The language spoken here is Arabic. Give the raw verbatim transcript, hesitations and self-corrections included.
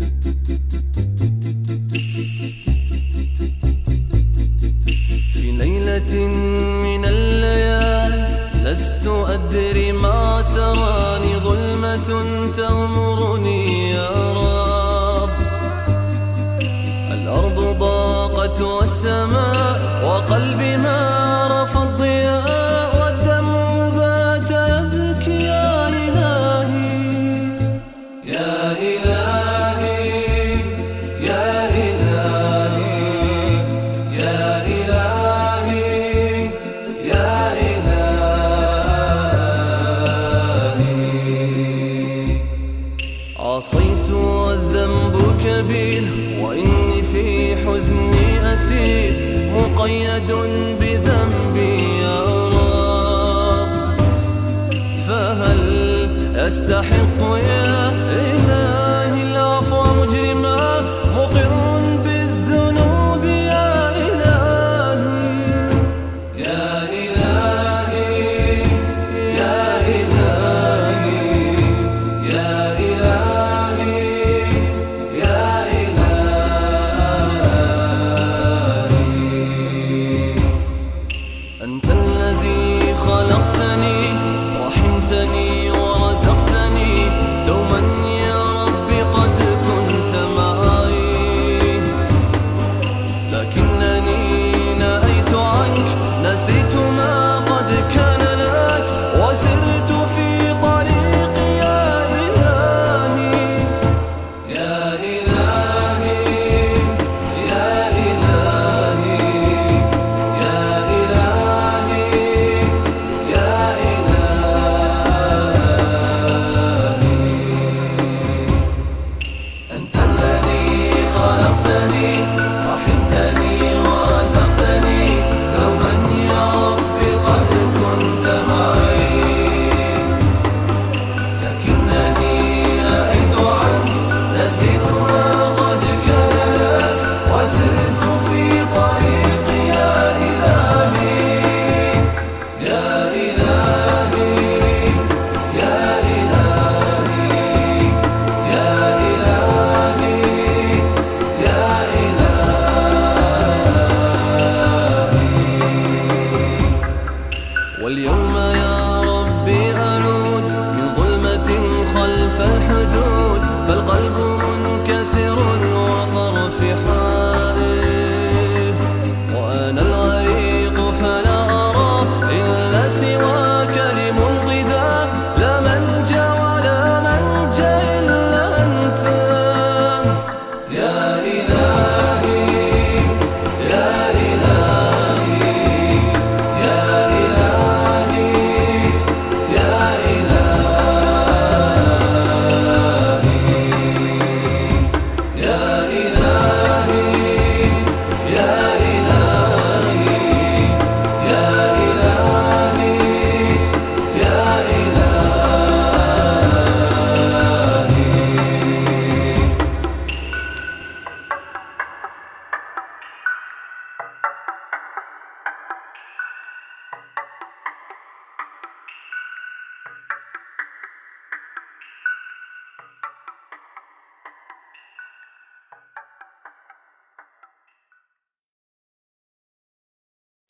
في ليلة من الليالي لست أدري ما تراني، ظلمة تغمرني يا رب. الأرض ضاقت والسماء وقلبي ما رفض ضياء، والدمع بات يبكي يا إلهي يا إلهي يا إلهي يا إلهي يا إلهي. عصيت والذنب كبير وإني في حزني أسير، مقيد بذنبي يا رب. فهل أستحق يا إلهي العفو مجرما، مقر بالذنوب يا إلهي يا إلهي يا إلهي يا إلهي يا إلهي. أنت الذي خلقتني رحمتني ورزقتني، دوما يا ربي قد كنت معي، لكنني نأيت عنك، نسيت ما قد كان لك، وسرت في طريقي يا إلهي يا إلهي يا إلهي يا إلهي يا إلهي. أنت الذي خلقتني رحمتني ورزقتني، دوما يا ربي قد كنت معي، لكنني نأيت عنك، نسيت ما قد كان لك، وسرت في طريقي يا إلهي يا إلهي يا إلهي يا إلهي يا إلهي. واليوم يا ربي أنود من ظلمة خلف الحدود، فالقلب منكسر وطرفي حاد.